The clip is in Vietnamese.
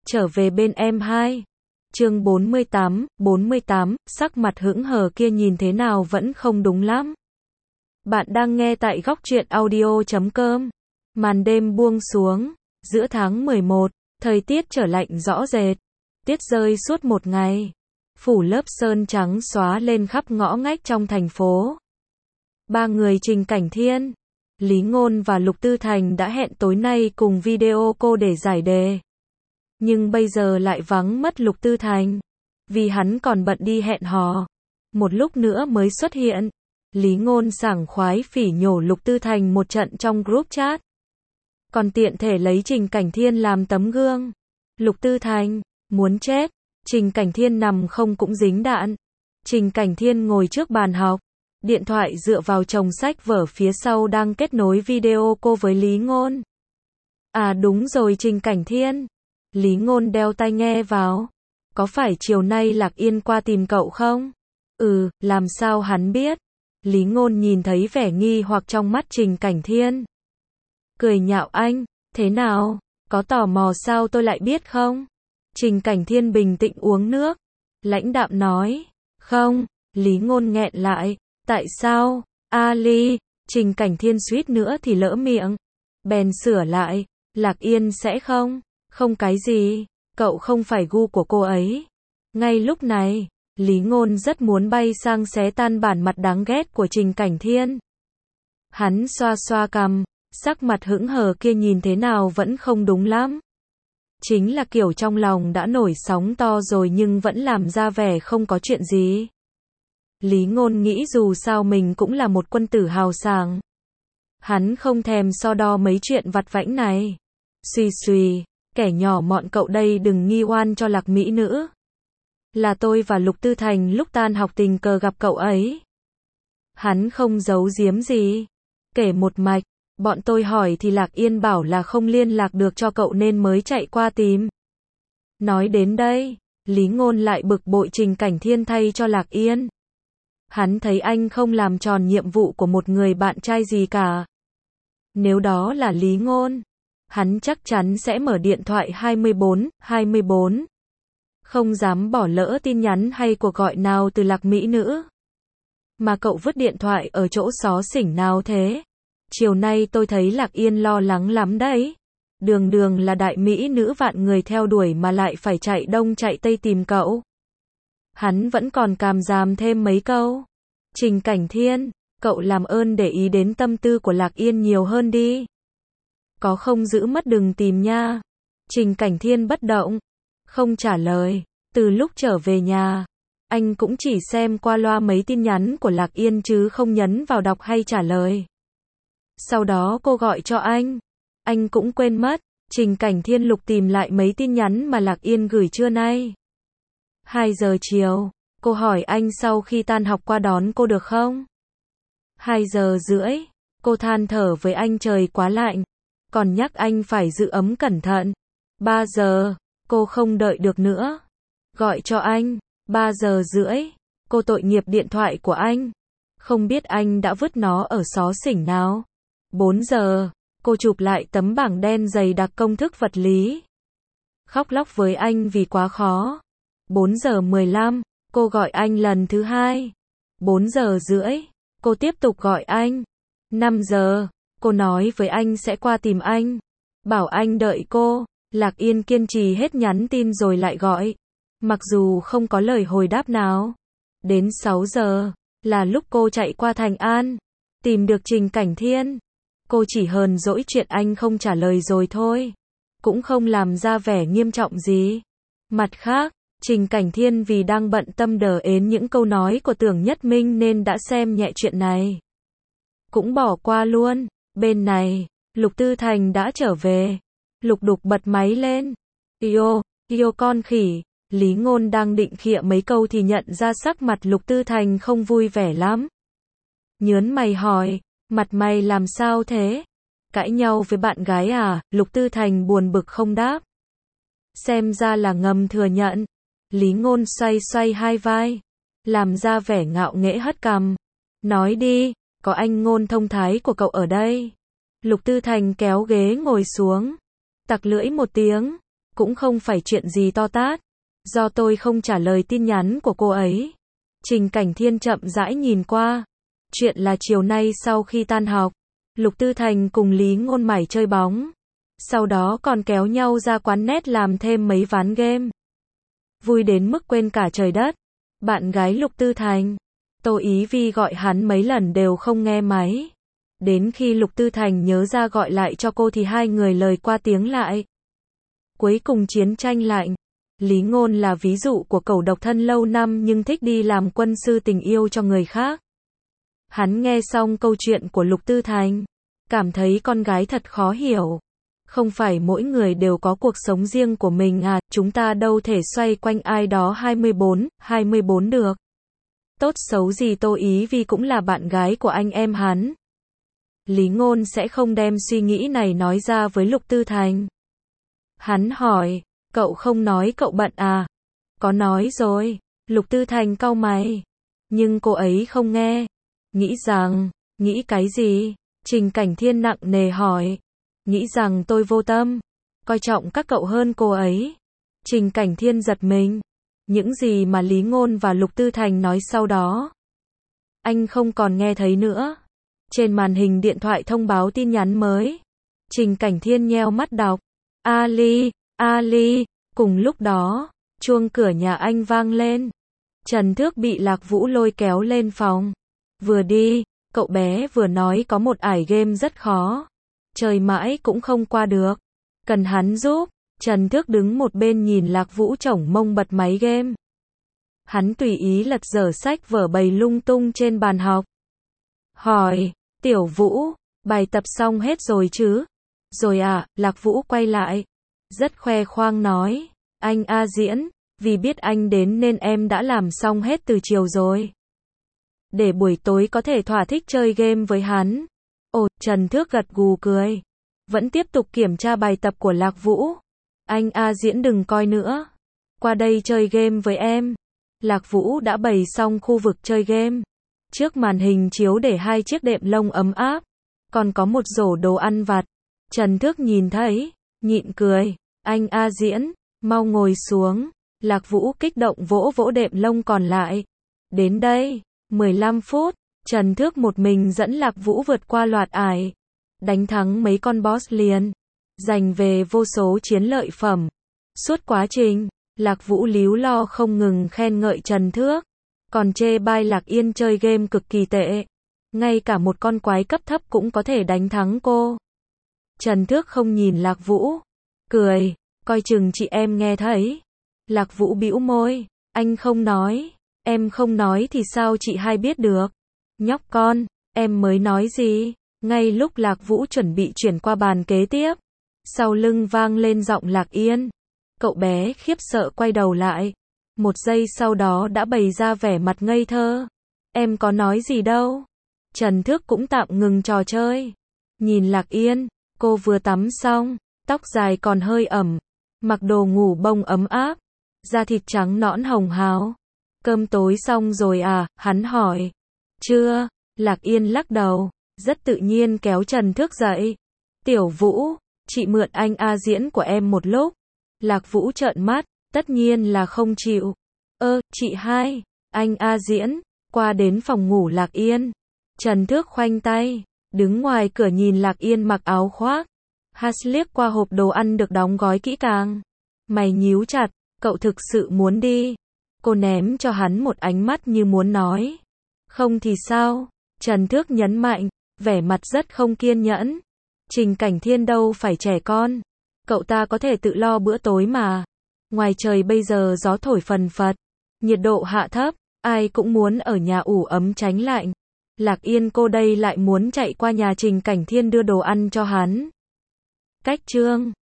trở về bên em hai. Chương 48, sắc mặt hững hờ kia nhìn thế nào vẫn không đúng lắm. Bạn đang nghe tại góc truyện audio.com. Màn đêm buông xuống, giữa tháng 11, thời tiết trở lạnh rõ rệt. Tuyết rơi suốt một ngày, phủ lớp sơn trắng xóa lên khắp ngõ ngách trong thành phố. Ba người Trình Cảnh Thiên, Lý Ngôn và Lục Tư Thành đã hẹn tối nay cùng video call để giải đề. Nhưng bây giờ lại vắng mất Lục Tư Thành, vì hắn còn bận đi hẹn hò. Một lúc nữa mới xuất hiện. Lý Ngôn sảng khoái phỉ nhổ Lục Tư Thành một trận trong group chat. Còn tiện thể lấy Trình Cảnh Thiên làm tấm gương. Lục Tư Thành, muốn chết. Trình Cảnh Thiên nằm không cũng dính đạn. Trình Cảnh Thiên ngồi trước bàn học. Điện thoại dựa vào chồng sách vở phía sau đang kết nối video call với Lý Ngôn. À đúng rồi Trình Cảnh Thiên. Lý Ngôn đeo tai nghe vào. Có phải chiều nay Lạc Yên qua tìm cậu không? Làm sao hắn biết? Lý Ngôn nhìn thấy vẻ nghi hoặc trong mắt Trình Cảnh Thiên. Cười nhạo anh, thế nào? Có tò mò sao tôi lại biết không? Trình Cảnh Thiên bình tĩnh uống nước. Lãnh đạm nói, không. Lý Ngôn nghẹn lại, tại sao? Ali, Trình Cảnh Thiên suýt nữa thì lỡ miệng. Bèn sửa lại, Lạc Yên sẽ không? Không cái gì, cậu không phải gu của cô ấy. Ngay lúc này, Lý Ngôn rất muốn bay sang xé tan bản mặt đáng ghét của Trình Cảnh Thiên. Hắn xoa xoa cằm, sắc mặt hững hờ kia nhìn thế nào vẫn không đúng lắm. Chính là kiểu trong lòng đã nổi sóng to rồi nhưng vẫn làm ra vẻ không có chuyện gì. Lý Ngôn nghĩ dù sao mình cũng là một quân tử hào sảng. Hắn không thèm so đo mấy chuyện vặt vãnh này. Suy suy, kẻ nhỏ mọn cậu đây đừng nghi oan cho Lạc mỹ nữ. Là tôi và Lục Tư Thành lúc tan học tình cờ gặp cậu ấy. Hắn không giấu giếm gì. Kể một mạch, bọn tôi hỏi thì Lạc Yên bảo là không liên lạc được cho cậu nên mới chạy qua tìm. Nói đến đây, Lý Ngôn lại bực bội Trình Cảnh Thiên thay cho Lạc Yên. Hắn thấy anh không làm tròn nhiệm vụ của một người bạn trai gì cả. Nếu đó là Lý Ngôn, hắn chắc chắn sẽ mở điện thoại 24. Không dám bỏ lỡ tin nhắn hay cuộc gọi nào từ Lạc mỹ nữ. Mà cậu vứt điện thoại ở chỗ xó xỉnh nào thế? Chiều nay tôi thấy Lạc Yên lo lắng lắm đấy. Đường đường là đại mỹ nữ vạn người theo đuổi mà lại phải chạy đông chạy tây tìm cậu. Hắn vẫn còn càm ràm thêm mấy câu. Trình Cảnh Thiên, cậu làm ơn để ý đến tâm tư của Lạc Yên nhiều hơn đi. Có không giữ mất đừng tìm nha. Trình Cảnh Thiên bất động, không trả lời. Từ lúc trở về nhà, anh cũng chỉ xem qua loa mấy tin nhắn của Lạc Yên chứ không nhấn vào đọc hay trả lời. Sau đó cô gọi cho anh cũng quên mất. Trình Cảnh Thiên lục tìm lại mấy tin nhắn mà Lạc Yên gửi trưa nay. 2 giờ chiều, cô hỏi anh sau khi tan học qua đón cô được không? 2 giờ rưỡi, cô than thở với anh trời quá lạnh, còn nhắc anh phải giữ ấm cẩn thận. 3 giờ, cô không đợi được nữa. Gọi cho anh, 3 giờ rưỡi, cô tội nghiệp điện thoại của anh. Không biết anh đã vứt nó ở xó xỉnh nào. 4 giờ, cô chụp lại tấm bảng đen dày đặc công thức vật lý. Khóc lóc với anh vì quá khó. 4 giờ 15, cô gọi anh lần thứ 2. 4 giờ rưỡi, cô tiếp tục gọi anh. 5 giờ, cô nói với anh sẽ qua tìm anh. Bảo anh đợi cô. Lạc Yên kiên trì hết nhắn tin rồi lại gọi. Mặc dù không có lời hồi đáp nào. Đến 6 giờ, là lúc cô chạy qua Thành An. Tìm được Trình Cảnh Thiên. Cô chỉ hờn dỗi chuyện anh không trả lời rồi thôi. Cũng không làm ra vẻ nghiêm trọng gì. Mặt khác, Trình Cảnh Thiên vì đang bận tâm đờ ến những câu nói của Tưởng Nhất Minh nên đã xem nhẹ chuyện này. Cũng bỏ qua luôn. Bên này, Lục Tư Thành đã trở về. Lục Đục bật máy lên. Yêu con khỉ. Lý Ngôn đang định khịa mấy câu thì nhận ra sắc mặt Lục Tư Thành không vui vẻ lắm. Nhớn mày hỏi, mặt mày làm sao thế? Cãi nhau với bạn gái à? Lục Tư Thành buồn bực không đáp. Xem ra là ngầm thừa nhận. Lý Ngôn xoay xoay hai vai, làm ra vẻ ngạo nghễ hất cằm. Nói đi, có anh Ngôn thông thái của cậu ở đây. Lục Tư Thành kéo ghế ngồi xuống, tặc lưỡi một tiếng. cũng không phải chuyện gì to tát. Do tôi không trả lời tin nhắn của cô ấy. Trình Cảnh Thiên chậm rãi nhìn qua. Chuyện là chiều nay sau khi tan học, Lục Tư Thành cùng Lý Ngôn mải chơi bóng. Sau đó còn kéo nhau ra quán net làm thêm mấy ván game. Vui đến mức quên cả trời đất. Bạn gái Lục Tư Thành, Tô Ý Vi gọi hắn mấy lần đều không nghe máy. Đến khi Lục Tư Thành nhớ ra gọi lại cho cô thì hai người lời qua tiếng lại. Cuối cùng chiến tranh lạnh. Lý Ngôn là ví dụ của cẩu độc thân lâu năm nhưng thích đi làm quân sư tình yêu cho người khác. Hắn nghe xong câu chuyện của Lục Tư Thành, cảm thấy con gái thật khó hiểu. Không phải mỗi người đều có cuộc sống riêng của mình à, chúng ta đâu thể xoay quanh ai đó 24 được. Tốt xấu gì Tô Ý Vi cũng là bạn gái của anh em hắn. Lý Ngôn sẽ không đem suy nghĩ này nói ra với Lục Tư Thành. Hắn hỏi, cậu không nói cậu bận à? Có nói rồi. Lục Tư Thành cau mày. Nhưng cô ấy không nghe. Nghĩ cái gì? Trình Cảnh Thiên nặng nề hỏi. Nghĩ rằng tôi vô tâm, coi trọng các cậu hơn cô ấy. Trình Cảnh Thiên giật mình. Những gì mà Lý Ngôn và Lục Tư Thành nói sau đó, anh không còn nghe thấy nữa. Trên màn hình điện thoại thông báo tin nhắn mới. Trình Cảnh Thiên nheo mắt đọc. Ali. Cùng lúc đó, chuông cửa nhà anh vang lên. Trần Thước bị Lạc Vũ lôi kéo lên phòng. Vừa đi, cậu bé vừa nói có một ải game rất khó. Chơi mãi cũng không qua được. Cần hắn giúp. Trần Thước đứng một bên nhìn Lạc Vũ chổng mông bật máy game. Hắn tùy ý lật dở sách vở bày lung tung trên bàn học. Hỏi, Tiểu Vũ, bài tập xong hết rồi chứ? Rồi à, Lạc Vũ quay lại. Rất khoe khoang nói, anh A Diễn, vì biết anh đến nên em đã làm xong hết từ chiều rồi. Để buổi tối có thể thỏa thích chơi game với hắn. Ồ, Trần Thước gật gù cười. Vẫn tiếp tục kiểm tra bài tập của Lạc Vũ. Anh A Diễn đừng coi nữa. Qua đây chơi game với em. Lạc Vũ đã bày xong khu vực chơi game. Trước màn hình chiếu để hai chiếc đệm lông ấm áp. Còn có một rổ đồ ăn vặt. Trần Thước nhìn thấy, nhịn cười. Anh A Diễn, mau ngồi xuống. Lạc Vũ kích động vỗ vỗ đệm lông còn lại. Đến đây, 15 phút. Trần Thước một mình dẫn Lạc Vũ vượt qua loạt ải. Đánh thắng mấy con boss liền. Giành về vô số chiến lợi phẩm. Suốt quá trình, Lạc Vũ líu lo không ngừng khen ngợi Trần Thước. Còn chê bai Lạc Yên chơi game cực kỳ tệ. Ngay cả một con quái cấp thấp cũng có thể đánh thắng cô. Trần Thước không nhìn Lạc Vũ. Cười, coi chừng chị em nghe thấy. Lạc Vũ bĩu môi. Anh không nói. Em không nói thì sao chị hai biết được. Nhóc con, em mới nói gì? Ngay lúc Lạc Vũ chuẩn bị chuyển qua bàn kế tiếp. Sau lưng vang lên giọng Lạc Yên. Cậu bé khiếp sợ quay đầu lại. Một giây sau đó đã bày ra vẻ mặt ngây thơ. Em có nói gì đâu. Trần Thước cũng tạm ngừng trò chơi. Nhìn Lạc Yên, cô vừa tắm xong, tóc dài còn hơi ẩm. Mặc đồ ngủ bông ấm áp. Da thịt trắng nõn hồng hào. Cơm tối xong rồi à, hắn hỏi. Chưa, Lạc Yên lắc đầu. Rất tự nhiên kéo Trần Thước dậy. Tiểu Vũ, chị mượn anh A Diễn của em một lúc. Lạc Vũ trợn mắt, tất nhiên là không chịu. Chị hai, anh A Diễn, qua đến phòng ngủ Lạc Yên. Trần Thước khoanh tay, đứng ngoài cửa nhìn Lạc Yên mặc áo khoác. Hắn liếc qua hộp đồ ăn được đóng gói kỹ càng. Mày nhíu chặt, cậu thực sự muốn đi. Cô ném cho hắn một ánh mắt như muốn nói. Không thì sao? Trần Thước nhấn mạnh, vẻ mặt rất không kiên nhẫn. Trình Cảnh Thiên đâu phải trẻ con. Cậu ta có thể tự lo bữa tối mà. Ngoài trời bây giờ gió thổi phần phật. Nhiệt độ hạ thấp. Ai cũng muốn ở nhà ủ ấm tránh lạnh. Lạc Yên cô đây lại muốn chạy qua nhà Trình Cảnh Thiên đưa đồ ăn cho hắn. Cách chương